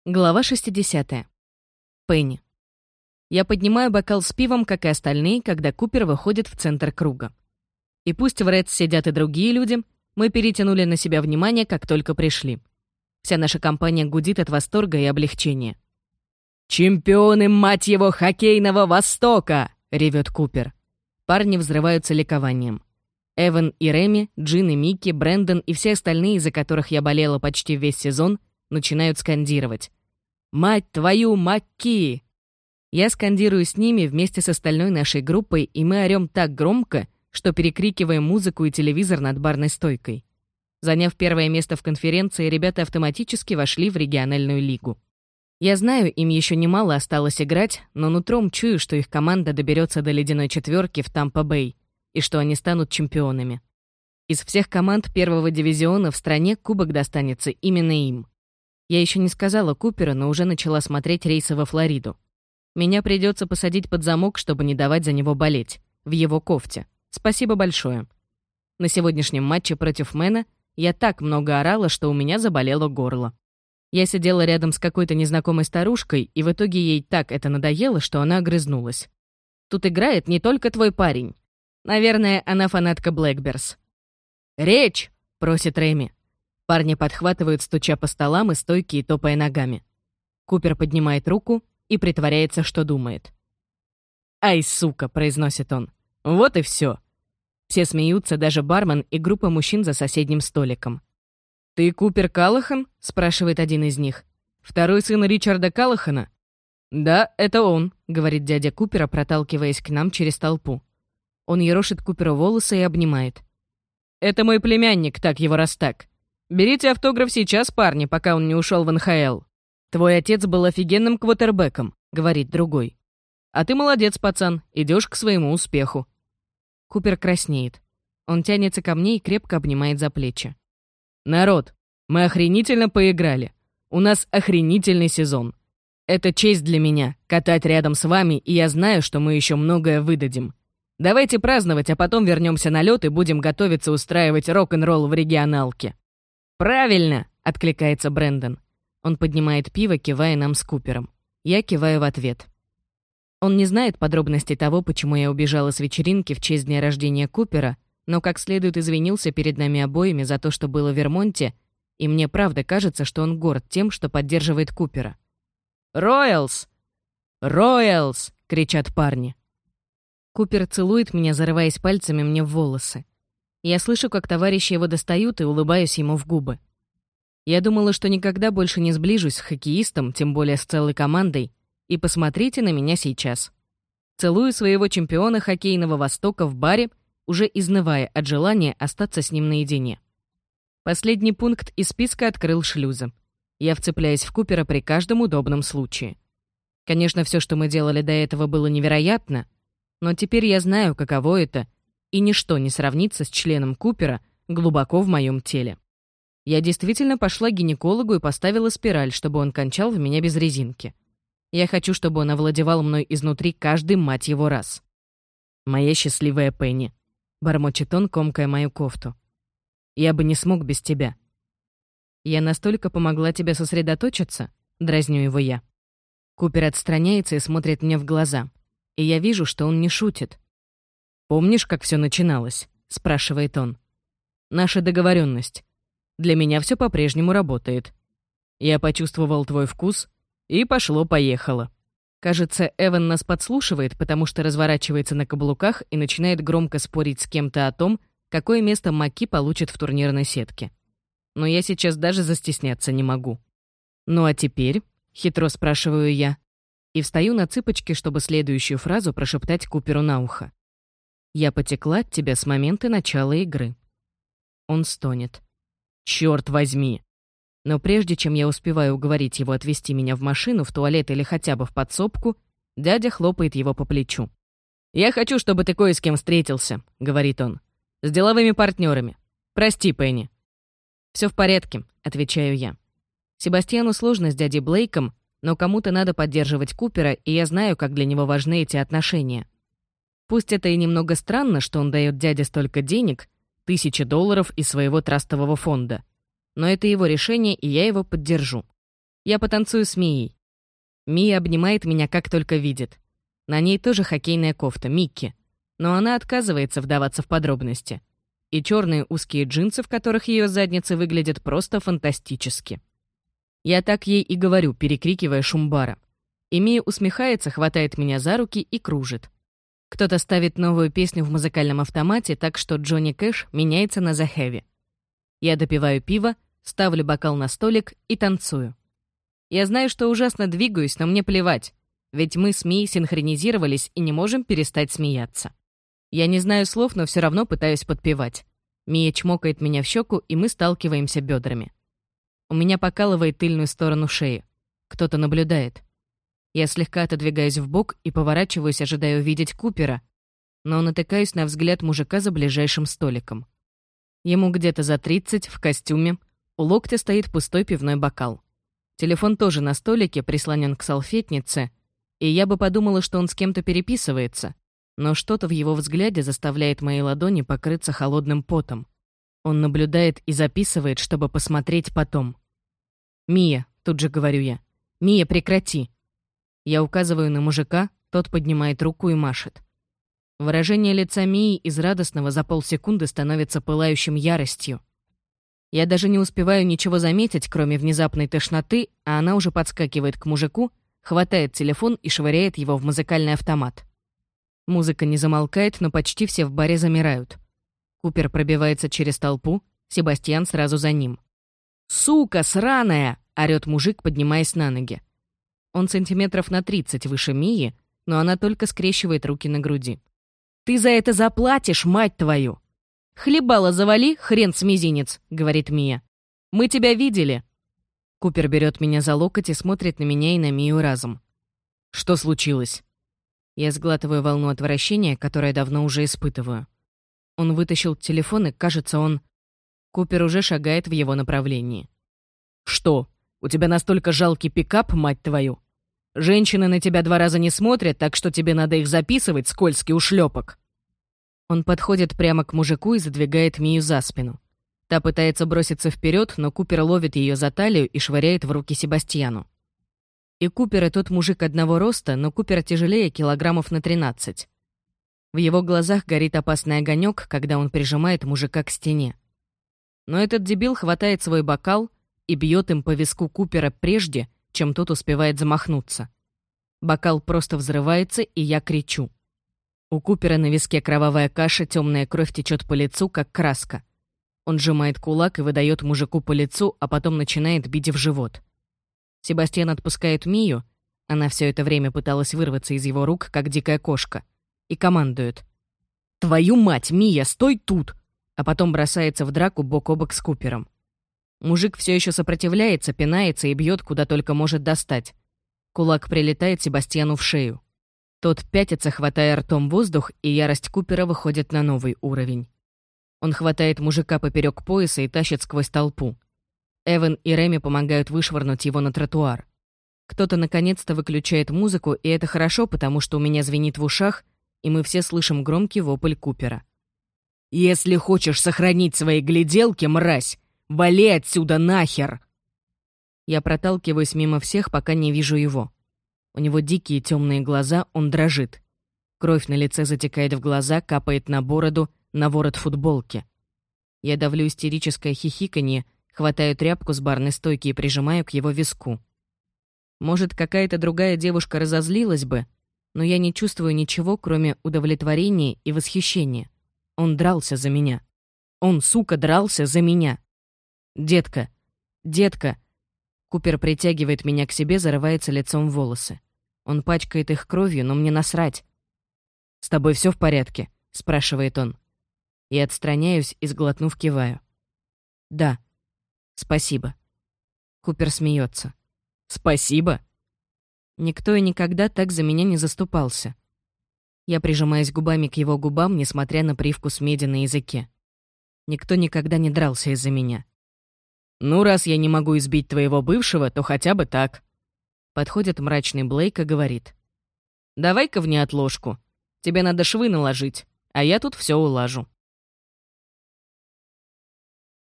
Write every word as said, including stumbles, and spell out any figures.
Глава шестидесятая. Пенни. Я поднимаю бокал с пивом, как и остальные, когда Купер выходит в центр круга. И пусть в Редс сидят и другие люди, мы перетянули на себя внимание, как только пришли. Вся наша компания гудит от восторга и облегчения. «Чемпионы, мать его, хоккейного Востока!» — ревет Купер. Парни взрываются ликованием. Эван и Реми, Джин и Микки, Брэндон и все остальные, из-за которых я болела почти весь сезон, начинают скандировать. «Мать твою, Макки!» Я скандирую с ними вместе с остальной нашей группой, и мы орём так громко, что перекрикиваем музыку и телевизор над барной стойкой. Заняв первое место в конференции, ребята автоматически вошли в региональную лигу. Я знаю, им еще немало осталось играть, но нутром чую, что их команда доберется до ледяной четверки в Тампа-Бэй, и что они станут чемпионами. Из всех команд первого дивизиона в стране кубок достанется именно им. Я еще не сказала Куперу, но уже начала смотреть рейсы во Флориду. Меня придется посадить под замок, чтобы не давать за него болеть. В его кофте. Спасибо большое. На сегодняшнем матче против Мэна я так много орала, что у меня заболело горло. Я сидела рядом с какой-то незнакомой старушкой, и в итоге ей так это надоело, что она огрызнулась. «Тут играет не только твой парень. Наверное, она фанатка Блэкберс». «Речь!» — просит Реми. Парни подхватывают, стуча по столам и стойки и топая ногами. Купер поднимает руку и притворяется, что думает. «Ай, сука!» — произносит он. «Вот и все. Все смеются, даже бармен и группа мужчин за соседним столиком. «Ты Купер Каллахан?» — спрашивает один из них. «Второй сын Ричарда Каллахана?» «Да, это он», — говорит дядя Купера, проталкиваясь к нам через толпу. Он ерошит Куперу волосы и обнимает. «Это мой племянник, так его раз так. Берите автограф сейчас, парни, пока он не ушел в эн ха эл. Твой отец был офигенным квотербеком», — говорит другой. «А ты молодец, пацан, идешь к своему успеху». Купер краснеет. Он тянется ко мне и крепко обнимает за плечи. «Народ, мы охренительно поиграли. У нас охренительный сезон. Это честь для меня — катать рядом с вами, и я знаю, что мы еще многое выдадим. Давайте праздновать, а потом вернемся на лед и будем готовиться устраивать рок-н-ролл в регионалке». «Правильно!» — откликается Брэндон. Он поднимает пиво, кивая нам с Купером. Я киваю в ответ. Он не знает подробностей того, почему я убежала с вечеринки в честь дня рождения Купера, но как следует извинился перед нами обоими за то, что было в Вермонте, и мне правда кажется, что он горд тем, что поддерживает Купера. «Роялс! Роялс!» — кричат парни. Купер целует меня, зарываясь пальцами мне в волосы. Я слышу, как товарищи его достают, и улыбаюсь ему в губы. Я думала, что никогда больше не сближусь с хоккеистом, тем более с целой командой, и посмотрите на меня сейчас. Целую своего чемпиона хоккейного Востока в баре, уже изнывая от желания остаться с ним наедине. Последний пункт из списка открыл шлюзы. Я вцепляюсь в Купера при каждом удобном случае. Конечно, все, что мы делали до этого, было невероятно, но теперь я знаю, каково это, и ничто не сравнится с членом Купера глубоко в моем теле. Я действительно пошла к гинекологу и поставила спираль, чтобы он кончал в меня без резинки. Я хочу, чтобы он овладевал мной изнутри каждый, мать его, раз. Моя счастливая Пенни. Бормочет он, комкая мою кофту. «Я бы не смог без тебя». «Я настолько помогла тебе сосредоточиться?» — дразню его я. Купер отстраняется и смотрит мне в глаза. И я вижу, что он не шутит. «Помнишь, как все начиналось?» — спрашивает он. «Наша договоренность. Для меня все по-прежнему работает. Я почувствовал твой вкус, и пошло-поехало». Кажется, Эван нас подслушивает, потому что разворачивается на каблуках и начинает громко спорить с кем-то о том, какое место Макки получит в турнирной сетке. Но я сейчас даже застесняться не могу. «Ну а теперь?» — хитро спрашиваю я. И встаю на цыпочки, чтобы следующую фразу прошептать Куперу на ухо. «Я потекла от тебя с момента начала игры». Он стонет. «Чёрт возьми!» Но прежде чем я успеваю уговорить его отвезти меня в машину, в туалет или хотя бы в подсобку, дядя хлопает его по плечу. «Я хочу, чтобы ты кое с кем встретился», — говорит он. «С деловыми партнерами. Прости, Пенни». «Все в порядке», — отвечаю я. Себастьяну сложно с дядей Блейком, но кому-то надо поддерживать Купера, и я знаю, как для него важны эти отношения. Пусть это и немного странно, что он дает дяде столько денег, тысячи долларов из своего трастового фонда. Но это его решение, и я его поддержу. Я потанцую с Мией. Мия обнимает меня, как только видит. На ней тоже хоккейная кофта, Микки. Но она отказывается вдаваться в подробности. И черные узкие джинсы, в которых ее задница выглядит просто фантастически. Я так ей и говорю, перекрикивая шум бара. И Мия усмехается, хватает меня за руки и кружит. Кто-то ставит новую песню в музыкальном автомате, так что Джонни Кэш меняется на The Heavy. Я допиваю пиво, ставлю бокал на столик и танцую. Я знаю, что ужасно двигаюсь, но мне плевать, ведь мы с Мией синхронизировались и не можем перестать смеяться. Я не знаю слов, но все равно пытаюсь подпевать. Мия чмокает меня в щеку, и мы сталкиваемся бедрами. У меня покалывает тыльную сторону шеи. Кто-то наблюдает. Я слегка отодвигаюсь вбок и поворачиваюсь, ожидая увидеть Купера, но натыкаюсь на взгляд мужика за ближайшим столиком. Ему где-то за тридцать, в костюме, у локтя стоит пустой пивной бокал. Телефон тоже на столике, прислонен к салфетнице, и я бы подумала, что он с кем-то переписывается, но что-то в его взгляде заставляет мои ладони покрыться холодным потом. Он наблюдает и записывает, чтобы посмотреть потом. «Мия», — тут же говорю я, — «Мия, прекрати». Я указываю на мужика, тот поднимает руку и машет. Выражение лица Мии из радостного за полсекунды становится пылающим яростью. Я даже не успеваю ничего заметить, кроме внезапной тошноты, а она уже подскакивает к мужику, хватает телефон и швыряет его в музыкальный автомат. Музыка не замолкает, но почти все в баре замирают. Купер пробивается через толпу, Себастьян сразу за ним. «Сука, сраная!» — орёт мужик, поднимаясь на ноги. Он сантиметров на тридцать выше Мии, но она только скрещивает руки на груди. «Ты за это заплатишь, мать твою!» «Хлебало завали, хрен с мизинец», — говорит Мия. «Мы тебя видели». Купер берет меня за локоть и смотрит на меня и на Мию разом. «Что случилось?» Я сглатываю волну отвращения, которое давно уже испытываю. Он вытащил телефон, и, кажется, он... Купер уже шагает в его направлении. «Что, у тебя настолько жалкий пикап, мать твою? Женщины на тебя два раза не смотрят, так что тебе надо их записывать, скользкий ушлепок». Он подходит прямо к мужику и задвигает Мию за спину. Та пытается броситься вперед, но Купер ловит ее за талию и швыряет в руки Себастьяну. И Купер и тот мужик одного роста, но Купер тяжелее килограммов на тринадцать. В его глазах горит опасный огонек, когда он прижимает мужика к стене. Но этот дебил хватает свой бокал и бьет им по виску Купера прежде, чем тот успевает замахнуться. Бокал просто взрывается, и я кричу. У Купера на виске кровавая каша, темная кровь течет по лицу, как краска. Он сжимает кулак и выдает мужику по лицу, а потом начинает бить в живот. Себастьян отпускает Мию, она все это время пыталась вырваться из его рук, как дикая кошка, и командует. «Твою мать, Мия, стой тут!» А потом бросается в драку бок о бок с Купером. Мужик все еще сопротивляется, пинается и бьет, куда только может достать. Кулак прилетает Себастьяну в шею. Тот пятится, хватая ртом воздух, и ярость Купера выходит на новый уровень. Он хватает мужика поперек пояса и тащит сквозь толпу. Эван и Реми помогают вышвырнуть его на тротуар. Кто-то наконец-то выключает музыку, и это хорошо, потому что у меня звенит в ушах, и мы все слышим громкий вопль Купера. «Если хочешь сохранить свои гляделки, мразь, вали отсюда нахер!» Я проталкиваюсь мимо всех, пока не вижу его. У него дикие темные глаза, он дрожит. Кровь на лице затекает в глаза, капает на бороду, на ворот футболки. Я давлю истерическое хихиканье, хватаю тряпку с барной стойки и прижимаю к его виску. Может, какая-то другая девушка разозлилась бы, но я не чувствую ничего, кроме удовлетворения и восхищения. Он дрался за меня. Он, сука, дрался за меня. «Детка! Детка!» Купер притягивает меня к себе, зарывается лицом в волосы. Он пачкает их кровью, но мне насрать. «С тобой все в порядке?» — спрашивает он. Я отстраняюсь и, сглотнув, киваю. «Да. Спасибо». Купер смеется. «Спасибо?» Никто и никогда так за меня не заступался. Я прижимаюсь губами к его губам, несмотря на привкус меди на языке. Никто никогда не дрался из-за меня. «Ну, раз я не могу избить твоего бывшего, то хотя бы так». Подходит мрачный Блейк и говорит. «Давай-ка в неотложку. Тебе надо швы наложить, а я тут все улажу».